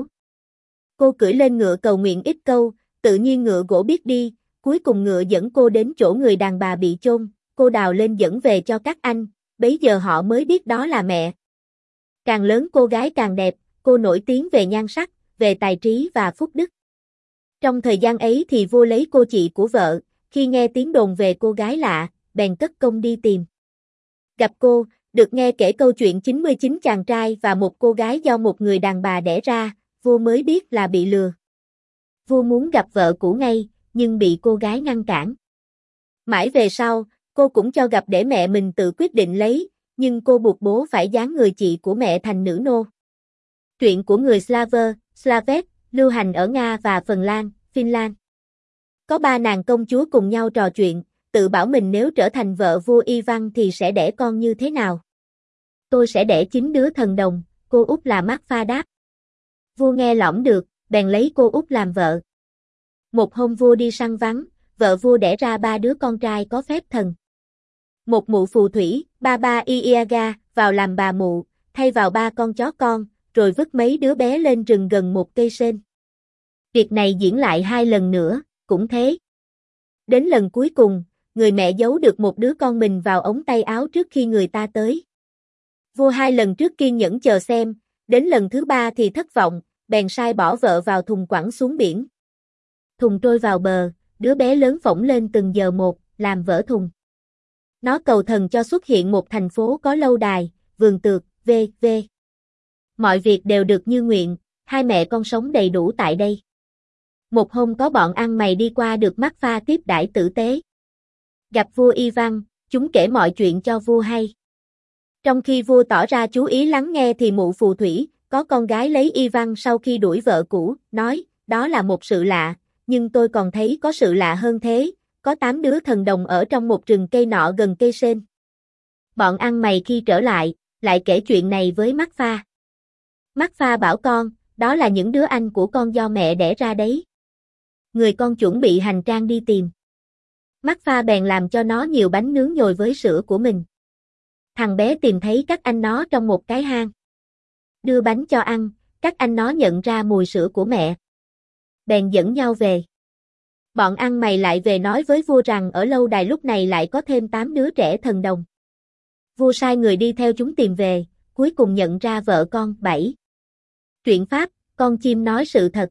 Cô cưỡi lên ngựa cầu nguyện ít câu, tự nhiên ngựa gỗ biết đi, cuối cùng ngựa dẫn cô đến chỗ người đàn bà bị chôn, cô đào lên dẫn về cho các anh, bấy giờ họ mới biết đó là mẹ. Càng lớn cô gái càng đẹp, cô nổi tiếng về nhan sắc, về tài trí và phúc đức. Trong thời gian ấy thì vua lấy cô chị của vợ, khi nghe tiếng đồn về cô gái lạ, bèn cất công đi tìm. Gặp cô, được nghe kể câu chuyện 99 chàng trai và một cô gái do một người đàn bà đẻ ra, vua mới biết là bị lừa. Vua muốn gặp vợ cũ ngay, nhưng bị cô gái ngăn cản. Mãi về sau, cô cũng cho gặp để mẹ mình tự quyết định lấy, nhưng cô buộc bố phải giáng người chị của mẹ thành nữ nô. Truyện của người Slavet, lưu hành ở Nga và Phần Lan, Finland. Có 3 nàng công chúa cùng nhau trò chuyện, tự bảo mình nếu trở thành vợ vua Ivan thì sẽ đẻ con như thế nào. Tôi sẽ đẻ 9 đứa thần đồng, cô út là Marfa đáp. Vua nghe lỏm được, bèn lấy cô út làm vợ. Một hôm vua đi săn vắng, vợ vua đẻ ra 3 đứa con trai có phép thần. Một mụ phù thủy, Baba Iaga, vào làm bà mụ, thay vào 3 con chó con, rồi vứt mấy đứa bé lên rừng gần một cây sên. Việc này diễn lại 2 lần nữa, cũng thế. Đến lần cuối cùng, người mẹ giấu được một đứa con mình vào ống tay áo trước khi người ta tới. Vua 2 lần trước kiên nhẫn chờ xem, đến lần thứ 3 thì thất vọng, bèn sai bỏ vợ vào thùng quẳng xuống biển. Thùng trôi vào bờ, đứa bé lớn phỏng lên từng giờ một, làm vỡ thùng. Nó cầu thần cho xuất hiện một thành phố có lâu đài, vườn tược, v.v. Mọi việc đều được như nguyện, hai mẹ con sống đầy đủ tại đây. Một hôm có bọn ăn mày đi qua được Marfa tiếp đãi tử tế. Gặp vua Ivan, chúng kể mọi chuyện cho vua hay. Trong khi vua tỏ ra chú ý lắng nghe thì mụ phù thủy, có con gái lấy Ivan sau khi đuổi vợ cũ, nói, đó là một sự lạ, nhưng tôi còn thấy có sự lạ hơn thế, có 8 đứa thần đồng ở trong một rừng cây nọ gần cây sên. Bọn ăn mày khi trở lại kể chuyện này với Marfa. Marfa bảo con, đó là những đứa anh của con do mẹ đẻ ra đấy. Người con chuẩn bị hành trang đi tìm. Marfa bèn làm cho nó nhiều bánh nướng nhồi với sữa của mình. Thằng bé tìm thấy các anh nó trong một cái hang. Đưa bánh cho ăn, các anh nó nhận ra mùi sữa của mẹ. Bèn dẫn nhau về. Bọn ăn mày lại về nói với vua rằng ở lâu đài lúc này lại có thêm 8 đứa trẻ thần đồng. Vua sai người đi theo chúng tìm về, cuối cùng nhận ra vợ con 7. Truyện Pháp, con chim nói sự thật.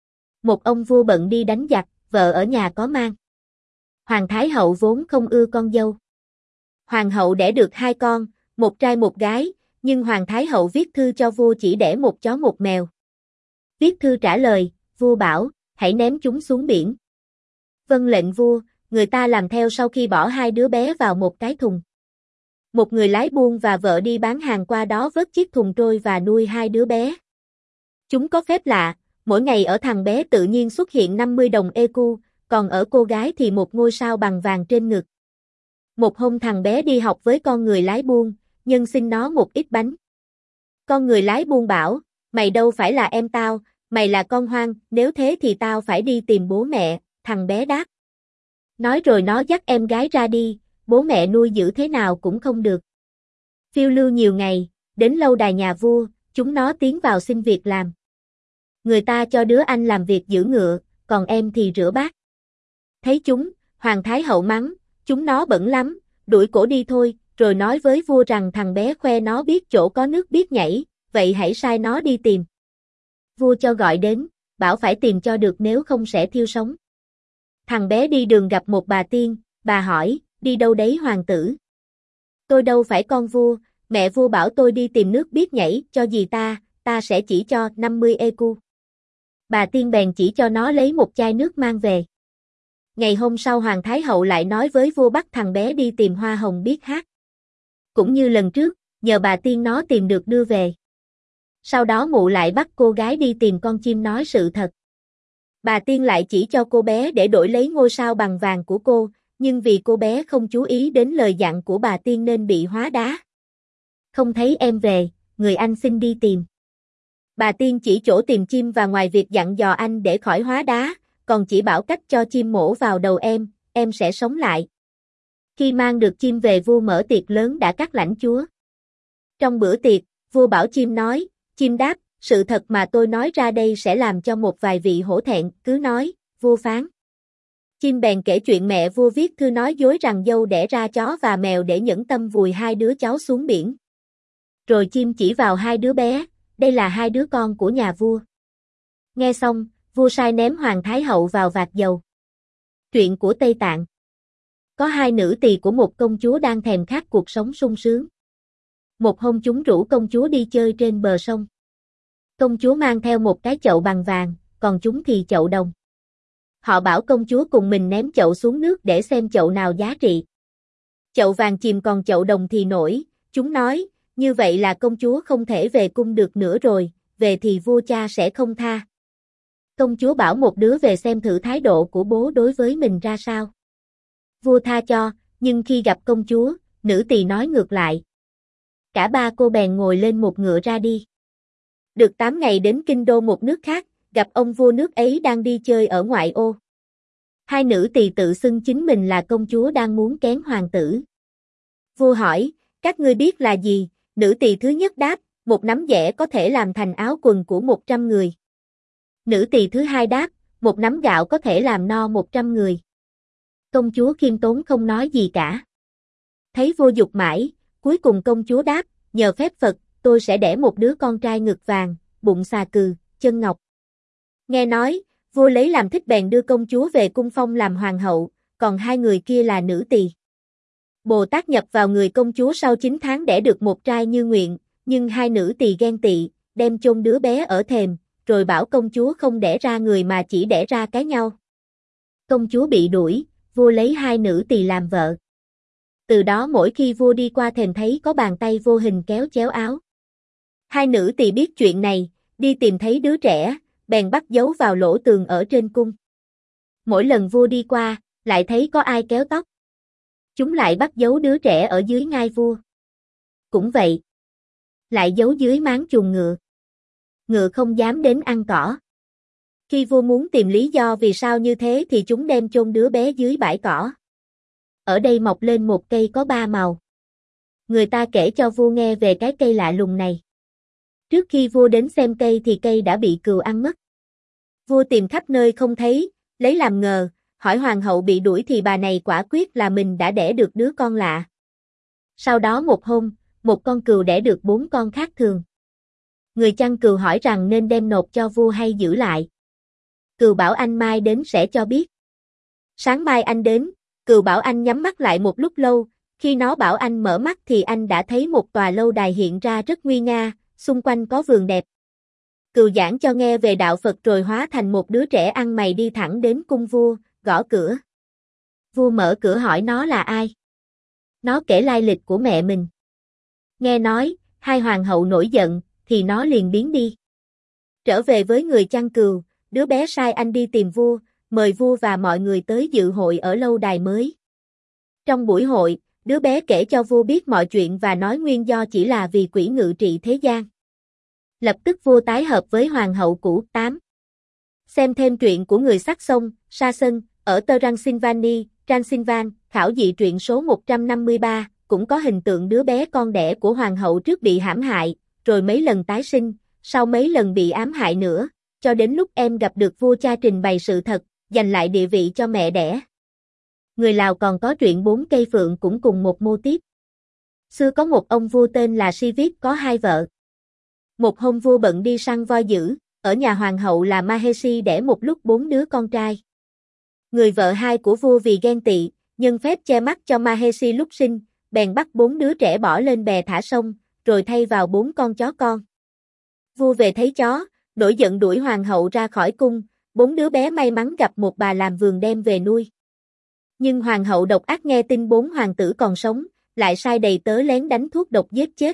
Một ông vua bận đi đánh giặc, vợ ở nhà có mang. Hoàng Thái Hậu vốn không ưa con dâu. Hoàng hậu đẻ được 2 con, một trai một gái, nhưng Hoàng Thái Hậu viết thư cho vua chỉ đẻ một chó một mèo. Viết thư trả lời, vua bảo, hãy ném chúng xuống biển. Vâng lệnh vua, người ta làm theo sau khi bỏ 2 đứa bé vào một cái thùng. Một người lái buôn và vợ đi bán hàng qua đó vớt chiếc thùng trôi và nuôi 2 đứa bé. Chúng có phép lạ, mỗi ngày ở thằng bé tự nhiên xuất hiện 50 đồng EQ, còn ở cô gái thì một ngôi sao bằng vàng trên ngực. Một hôm thằng bé đi học với con người lái buôn, nhân xin nó một ít bánh. Con người lái buôn bảo, mày đâu phải là em tao, mày là con hoang, nếu thế thì tao phải đi tìm bố mẹ, thằng bé đáp. Nói rồi nó dắt em gái ra đi, bố mẹ nuôi giữ thế nào cũng không được. Phiêu lưu nhiều ngày, đến lâu đài nhà vua, chúng nó tiến vào xin việc làm. Người ta cho đứa anh làm việc giữ ngựa, còn em thì rửa bát. Thấy chúng, Hoàng Thái Hậu mắng, chúng nó bẩn lắm, đuổi cổ đi thôi, rồi nói với vua rằng thằng bé khoe nó biết chỗ có nước biết nhảy, vậy hãy sai nó đi tìm. Vua cho gọi đến, bảo phải tìm cho được nếu không sẽ thiêu sống. Thằng bé đi đường gặp một bà tiên, bà hỏi, đi đâu đấy hoàng tử? Tôi đâu phải con vua, mẹ vua bảo tôi đi tìm nước biết nhảy, cho gì ta sẽ chỉ cho 50 EQ. Bà tiên bèn chỉ cho nó lấy một chai nước mang về. Ngày hôm sau Hoàng Thái Hậu lại nói với vua bắt thằng bé đi tìm hoa hồng biết hát. Cũng như lần trước, nhờ bà tiên nó tìm được đưa về. Sau đó mụ lại bắt cô gái đi tìm con chim nói sự thật. Bà tiên lại chỉ cho cô bé để đổi lấy ngôi sao bằng vàng của cô, nhưng vì cô bé không chú ý đến lời dặn của bà tiên nên bị hóa đá. Không thấy em về, người anh xin đi tìm. Bà tiên chỉ chỗ tìm chim và ngoài việc dặn dò anh để khỏi hóa đá, còn chỉ bảo cách cho chim mổ vào đầu em sẽ sống lại. Khi mang được chim về vua mở tiệc lớn đã cắt lãnh chúa. Trong bữa tiệc, vua bảo chim nói, chim đáp, sự thật mà tôi nói ra đây sẽ làm cho một vài vị hổ thẹn, cứ nói, vua phán. Chim bèn kể chuyện mẹ vua viết thư nói dối rằng dâu đẻ ra chó và mèo để nhẫn tâm vùi 2 đứa cháu xuống biển. Rồi chim chỉ vào 2 đứa bé, đây là 2 đứa con của nhà vua. Nghe xong, vua sai ném Hoàng Thái Hậu vào vạc dầu. Chuyện của Tây Tạng. Có 2 nữ tỳ của một công chúa đang thèm khát cuộc sống sung sướng. Một hôm chúng rủ công chúa đi chơi trên bờ sông. Công chúa mang theo một cái chậu bằng vàng, còn chúng thì chậu đồng. Họ bảo công chúa cùng mình ném chậu xuống nước để xem chậu nào giá trị. Chậu vàng chìm còn chậu đồng thì nổi, chúng nói, như vậy là công chúa không thể về cung được nữa rồi, về thì vua cha sẽ không tha. Công chúa bảo một đứa về xem thử thái độ của bố đối với mình ra sao. Vua tha cho, nhưng khi gặp công chúa, nữ tỳ nói ngược lại. Cả 3 cô bèn ngồi lên một ngựa ra đi. Được 8 ngày đến kinh đô một nước khác, gặp ông vua nước ấy đang đi chơi ở ngoại ô. 2 nữ tỳ tự xưng chính mình là công chúa đang muốn kén hoàng tử. Vua hỏi, các ngươi biết là gì? Nữ tỳ thứ nhất đáp, một nắm dẻ có thể làm thành áo quần của 100 người. Nữ tỳ thứ hai đáp, một nắm gạo có thể làm no 100 người. Công chúa khiêm tốn không nói gì cả. Thấy vua giục mãi, cuối cùng công chúa đáp, nhờ phép Phật, tôi sẽ đẻ một đứa con trai ngực vàng, bụng xà cừ, chân ngọc. Nghe nói, vua lấy làm thích bèn đưa công chúa về cung phong làm hoàng hậu, còn hai người kia là nữ tỳ. Bồ Tát nhập vào người công chúa sau 9 tháng đẻ được một trai như nguyện, nhưng hai nữ tỳ ghen tị, đem chôn đứa bé ở thềm, rồi bảo công chúa không đẻ ra người mà chỉ đẻ ra cái nhau. Công chúa bị đuổi, vua lấy hai nữ tỳ làm vợ. Từ đó mỗi khi vua đi qua thềm thấy có bàn tay vô hình kéo chéo áo. Hai nữ tỳ biết chuyện này, đi tìm thấy đứa trẻ, bèn bắt giấu vào lỗ tường ở trên cung. Mỗi lần vua đi qua, lại thấy có ai kéo tóc. Chúng lại bắt giấu đứa trẻ ở dưới ngai vua. Cũng vậy, lại giấu dưới máng chuồng ngựa. Ngựa không dám đến ăn cỏ. Khi vua muốn tìm lý do vì sao như thế thì chúng đem chôn đứa bé dưới bãi cỏ. Ở đây mọc lên một cây có 3 màu. Người ta kể cho vua nghe về cái cây lạ lùng này. Trước khi vua đến xem cây thì cây đã bị cừu ăn mất. Vua tìm khắp nơi không thấy, lấy làm ngờ, hỏi hoàng hậu bị đuổi thì bà này quả quyết là mình đã đẻ được đứa con lạ. Sau đó một hôm, một con cừu đẻ được 4 con khác thường. Người chăn cừu hỏi rằng nên đem nộp cho vua hay giữ lại. Cừu bảo anh mai đến sẽ cho biết. Sáng mai anh đến, cừu bảo anh nhắm mắt lại một lúc lâu, khi nó bảo anh mở mắt thì anh đã thấy một tòa lâu đài hiện ra rất nguy nga, xung quanh có vườn đẹp. Cừu giảng cho nghe về đạo Phật rồi hóa thành một đứa trẻ ăn mày đi thẳng đến cung vua, gõ cửa. Vua mở cửa hỏi nó là ai. Nó kể lai lịch của mẹ mình. Nghe nói, hai hoàng hậu nổi giận, thì nó liền biến đi. Trở về với người chăn cừu, đứa bé sai anh đi tìm vua, mời vua và mọi người tới dự hội ở lâu đài mới. Trong buổi hội, đứa bé kể cho vua biết mọi chuyện và nói nguyên do chỉ là vì quỷ ngự trị thế gian. Lập tức vua tái hợp với hoàng hậu cũ. 8. Xem thêm truyện của người Saxon, Saxon, ở Transylvania, khảo dị truyện số 153, cũng có hình tượng đứa bé con đẻ của hoàng hậu trước bị hãm hại, rồi mấy lần tái sinh, sau mấy lần bị ám hại nữa, cho đến lúc em gặp được vua cha trình bày sự thật, giành lại địa vị cho mẹ đẻ. Người Lào còn có truyện 4 cây phượng cũng cùng một mô típ. Xưa có một ông vua tên là Sivip có 2 vợ. Một hôm vua bận đi săn voi dữ, ở nhà hoàng hậu là Mahesi đẻ một lúc 4 đứa con trai. Người vợ hai của vua vì ghen tị, nhân phép che mắt cho Mahesi lúc sinh, bèn bắt 4 đứa trẻ bỏ lên bè thả sông, rồi thay vào 4 con chó con. Vua về thấy chó, nổi giận đuổi hoàng hậu ra khỏi cung, 4 đứa bé may mắn gặp một bà làm vườn đem về nuôi. Nhưng hoàng hậu độc ác nghe tin 4 hoàng tử còn sống, lại sai đầy tớ lén đánh thuốc độc giết chết.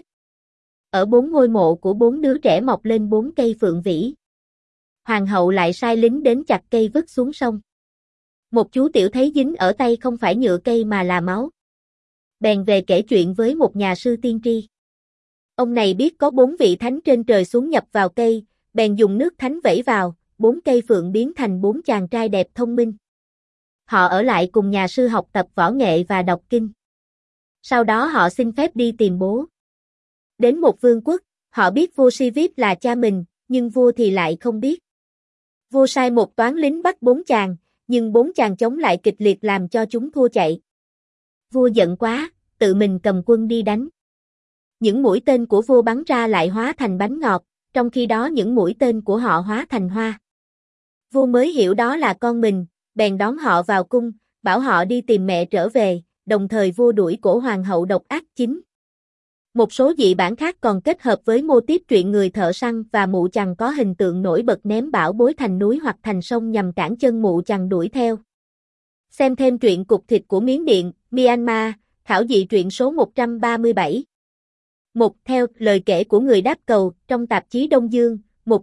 Ở 4 ngôi mộ của 4 đứa trẻ mọc lên 4 cây phượng vĩ. Hoàng hậu lại sai lính đến chặt cây vứt xuống sông. Một chú tiểu thấy dính ở tay không phải nhựa cây mà là máu. Bèn về kể chuyện với một nhà sư tiên tri. Ông này biết có 4 vị thánh trên trời xuống nhập vào cây, bèn dùng nước thánh vẩy vào, 4 cây phượng biến thành 4 chàng trai đẹp thông minh. Họ ở lại cùng nhà sư học tập võ nghệ và đọc kinh. Sau đó họ xin phép đi tìm bố. Đến một vương quốc, họ biết vua Sivip là cha mình, nhưng vua thì lại không biết. Vua sai một toán lính bắt 4 chàng, nhưng 4 chàng chống lại kịch liệt làm cho chúng thua chạy. Vua giận quá, tự mình cầm quân đi đánh. Những mũi tên của vua bắn ra lại hóa thành bánh ngọt, trong khi đó những mũi tên của họ hóa thành hoa. Vua mới hiểu đó là con mình, bèn đón họ vào cung, bảo họ đi tìm mẹ trở về, đồng thời vua đuổi cổ hoàng hậu độc ác. 9. Một số dị bản khác còn kết hợp với mô típ truyện người thợ săn và mụ chằn có hình tượng nổi bật ném bảo bối thành núi hoặc thành sông nhằm cản chân mụ chằn đuổi theo. Xem thêm truyện cục thịt của Miến Điện, Myanmar, khảo dị truyện số 137. 1. Theo lời kể của người đáp cầu, trong tạp chí Đông Dương,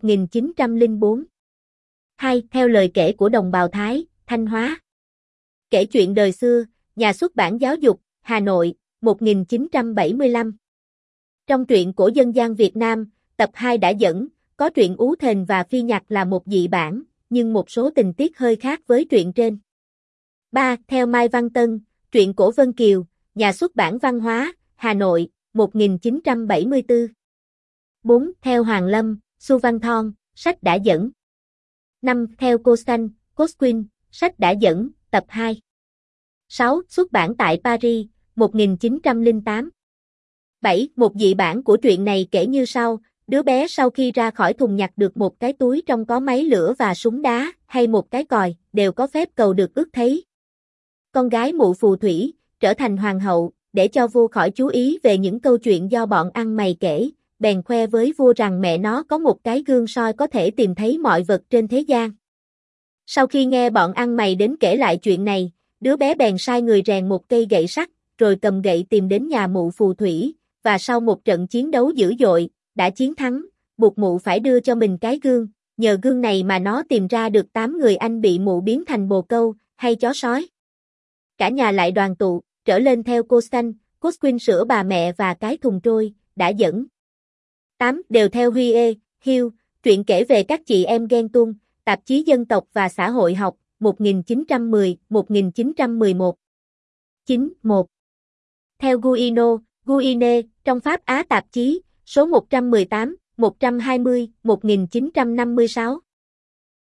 1904. 2. Theo lời kể của đồng bào Thái, Thanh Hóa. Kể chuyện đời xưa, nhà xuất bản Giáo dục, Hà Nội, 1975. Trong truyện cổ dân gian Việt Nam, tập 2 đã dẫn, có truyện Ú Thền và Phi Nhặt là một dị bản, nhưng một số tình tiết hơi khác với truyện trên. 3. Theo Mai Văn Tân, truyện cổ Vân Kiều, nhà xuất bản Văn hóa, Hà Nội, 1974. 4. Theo Hoàng Lâm, Su Văn Thon, sách đã dẫn. 5. Theo Cô Xanh, Cosquin, sách đã dẫn, tập 2. 6. Xuất bản tại Paris, 1908. 7. Một dị bản của truyện này kể như sau, đứa bé sau khi ra khỏi thùng nhặt được một cái túi trong có máy lửa và súng đá, hay một cái còi, đều có phép cầu được ước thấy. Con gái mụ phù thủy, trở thành hoàng hậu, để cho vua khỏi chú ý về những câu chuyện do bọn ăn mày kể, bèn khoe với vua rằng mẹ nó có một cái gương soi có thể tìm thấy mọi vật trên thế gian. Sau khi nghe bọn ăn mày đến kể lại chuyện này, đứa bé bèn sai người rèn một cây gậy sắt, rồi cầm gậy tìm đến nhà mụ phù thủy, và sau một trận chiến đấu dữ dội, đã chiến thắng, buộc mụ phải đưa cho mình cái gương, nhờ gương này mà nó tìm ra được 8 người anh bị mụ biến thành bồ câu, hay chó sói. Cả nhà lại đoàn tụ, trở lên theo cô xanh, Cosquin sữa bà mẹ và cái thùng trôi, đã dẫn. 8. Đều theo Huey Hill, truyện kể về các chị em ghen tuông, tạp chí Dân tộc và Xã hội học, 1910-1911. 9. 1. Theo Guine, trong Pháp Á tạp chí, số 118, 120, 1956.